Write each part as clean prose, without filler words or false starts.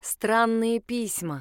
Странные письма.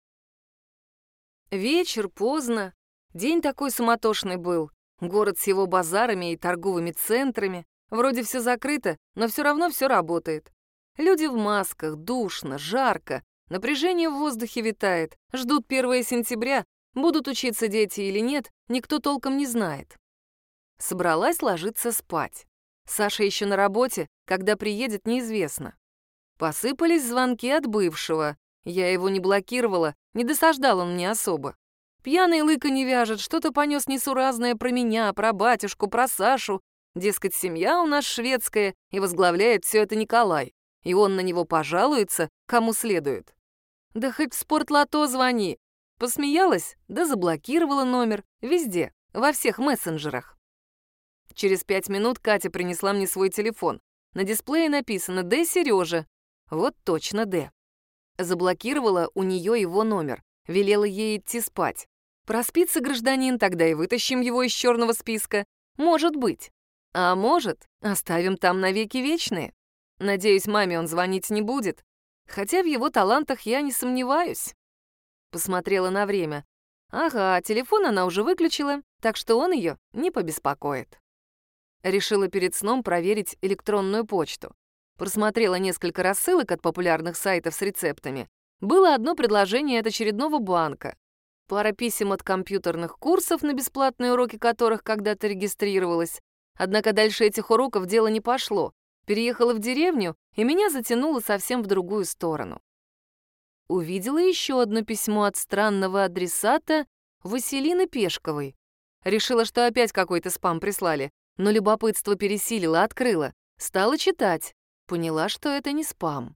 Вечер, поздно. День такой суматошный был. Город с его базарами и торговыми центрами. Вроде все закрыто, но все равно все работает. Люди в масках, душно, жарко. Напряжение в воздухе витает. Ждут 1 сентября. Будут учиться дети или нет, никто толком не знает. Собралась ложиться спать. Саша еще на работе, когда приедет, неизвестно. Посыпались звонки от бывшего. Я его не блокировала, не досаждал он мне особо. Пьяный лыка не вяжет, что-то понес несуразное про меня, про батюшку, про Сашу. Дескать, семья у нас шведская, и возглавляет все это Николай. И он на него пожалуется, кому следует. Да хоть в спортлото звони. Посмеялась, да заблокировала номер. Везде, во всех мессенджерах. Через 5 минут Катя принесла мне свой телефон. На дисплее написано «Д. Сережа». Вот точно Д. Заблокировала у нее его номер, велела ей идти спать. Проспится гражданин, тогда и вытащим его из черного списка. Может быть. А может, оставим там навеки вечные. Надеюсь, маме он звонить не будет. Хотя в его талантах я не сомневаюсь. Посмотрела на время. Ага, телефон она уже выключила, так что он ее не побеспокоит. Решила перед сном проверить электронную почту. Просмотрела несколько рассылок от популярных сайтов с рецептами. Было одно предложение от очередного банка. Пара писем от компьютерных курсов, на бесплатные уроки которых когда-то регистрировалась. Однако дальше этих уроков дело не пошло. Переехала в деревню, и меня затянуло совсем в другую сторону. Увидела еще одно письмо от странного адресата Василины Пешковой. Решила, что опять какой-то спам прислали, но любопытство пересилило, открыла. Стала читать. Поняла, что это не спам.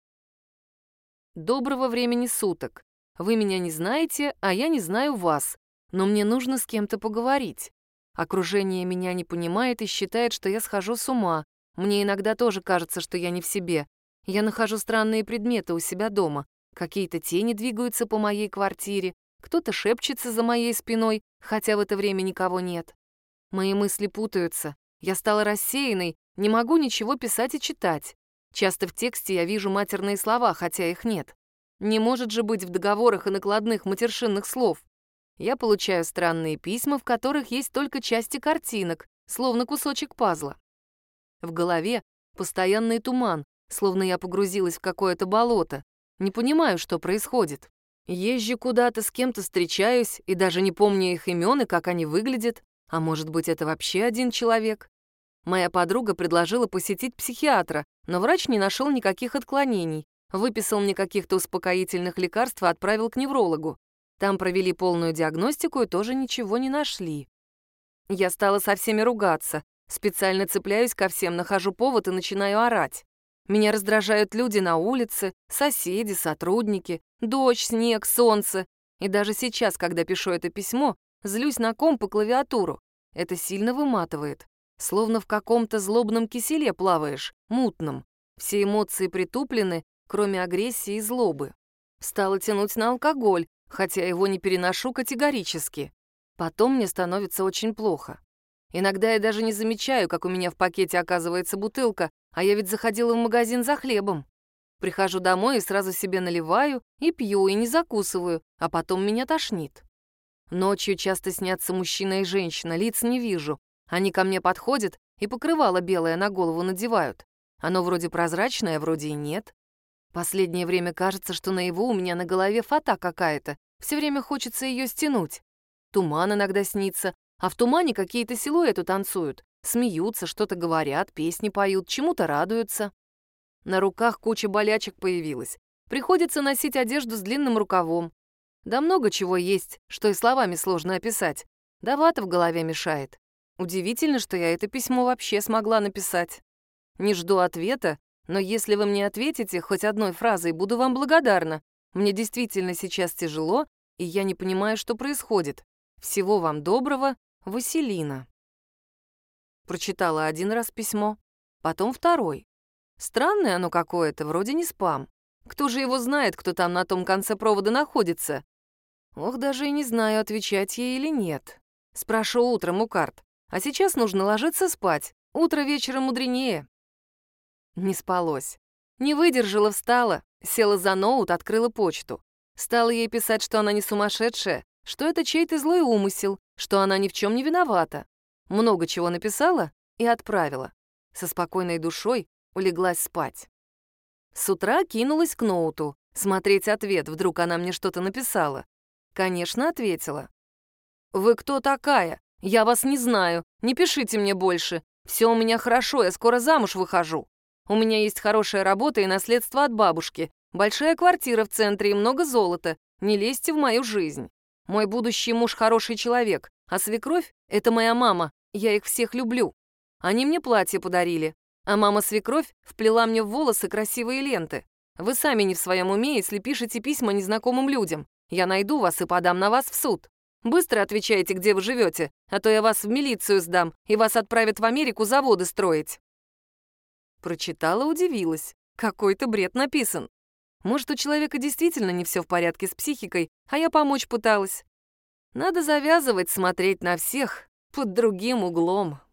Доброго времени суток. Вы меня не знаете, а я не знаю вас. Но мне нужно с кем-то поговорить. Окружение меня не понимает и считает, что я схожу с ума. Мне иногда тоже кажется, что я не в себе. Я нахожу странные предметы у себя дома. Какие-то тени двигаются по моей квартире. Кто-то шепчется за моей спиной, хотя в это время никого нет. Мои мысли путаются. Я стала рассеянной, не могу ничего писать и читать. Часто в тексте я вижу матерные слова, хотя их нет. Не может же быть в договорах и накладных матершинных слов. Я получаю странные письма, в которых есть только части картинок, словно кусочек пазла. В голове постоянный туман, словно я погрузилась в какое-то болото. Не понимаю, что происходит. Езжу куда-то, с кем-то встречаюсь, и даже не помню их имен и как они выглядят. А может быть, это вообще один человек? Моя подруга предложила посетить психиатра, но врач не нашел никаких отклонений. Выписал мне каких-то успокоительных лекарств и отправил к неврологу. Там провели полную диагностику и тоже ничего не нашли. Я стала со всеми ругаться. Специально цепляюсь ко всем, нахожу повод и начинаю орать. Меня раздражают люди на улице, соседи, сотрудники, дождь, снег, солнце. И даже сейчас, когда пишу это письмо, злюсь на комп и клавиатуру. Это сильно выматывает. Словно в каком-то злобном киселе плаваешь, мутном. Все эмоции притуплены, кроме агрессии и злобы. Стала тянуть на алкоголь, хотя его не переношу категорически. Потом мне становится очень плохо. Иногда я даже не замечаю, как у меня в пакете оказывается бутылка, а я ведь заходила в магазин за хлебом. Прихожу домой и сразу себе наливаю, и пью, и не закусываю, а потом меня тошнит. Ночью часто снятся мужчина и женщина, лиц не вижу. Они ко мне подходят и покрывало белое на голову надевают. Оно вроде прозрачное, вроде и нет. Последнее время кажется, что наяву у меня на голове фата какая-то. Все время хочется ее стянуть. Туман иногда снится, а в тумане какие-то силуэты танцуют. Смеются, что-то говорят, песни поют, чему-то радуются. На руках куча болячек появилась. Приходится носить одежду с длинным рукавом. Да много чего есть, что и словами сложно описать. Да вата в голове мешает. Удивительно, что я это письмо вообще смогла написать. Не жду ответа, но если вы мне ответите хоть одной фразой, буду вам благодарна. Мне действительно сейчас тяжело, и я не понимаю, что происходит. Всего вам доброго, Василина. Прочитала один раз письмо, потом второй. Странное оно какое-то, вроде не спам. Кто же его знает, кто там на том конце провода находится? Ох, даже и не знаю, отвечать ей или нет. Спрошу утром у карт. А сейчас нужно ложиться спать. Утро вечера мудренее. Не спалось. Не выдержала, встала. Села за ноут, открыла почту. Стала ей писать, что она не сумасшедшая, что это чей-то злой умысел, что она ни в чем не виновата. Много чего написала и отправила. Со спокойной душой улеглась спать. С утра кинулась к ноуту, смотреть ответ, вдруг она мне что-то написала. Конечно, ответила. «Вы кто такая? Я вас не знаю, не пишите мне больше. Все у меня хорошо, я скоро замуж выхожу. У меня есть хорошая работа и наследство от бабушки, большая квартира в центре и много золота. Не лезьте в мою жизнь. Мой будущий муж хороший человек, а свекровь — это моя мама, я их всех люблю. Они мне платье подарили, а мама-свекровь вплела мне в волосы красивые ленты. Вы сами не в своем уме, если пишете письма незнакомым людям. Я найду вас и подам на вас в суд. Быстро отвечайте, где вы живете, а то я вас в милицию сдам, и вас отправят в Америку заводы строить». Прочитала, удивилась. Какой-то бред написан. Может, у человека действительно не все в порядке с психикой, а я помочь пыталась. Надо завязывать смотреть на всех под другим углом.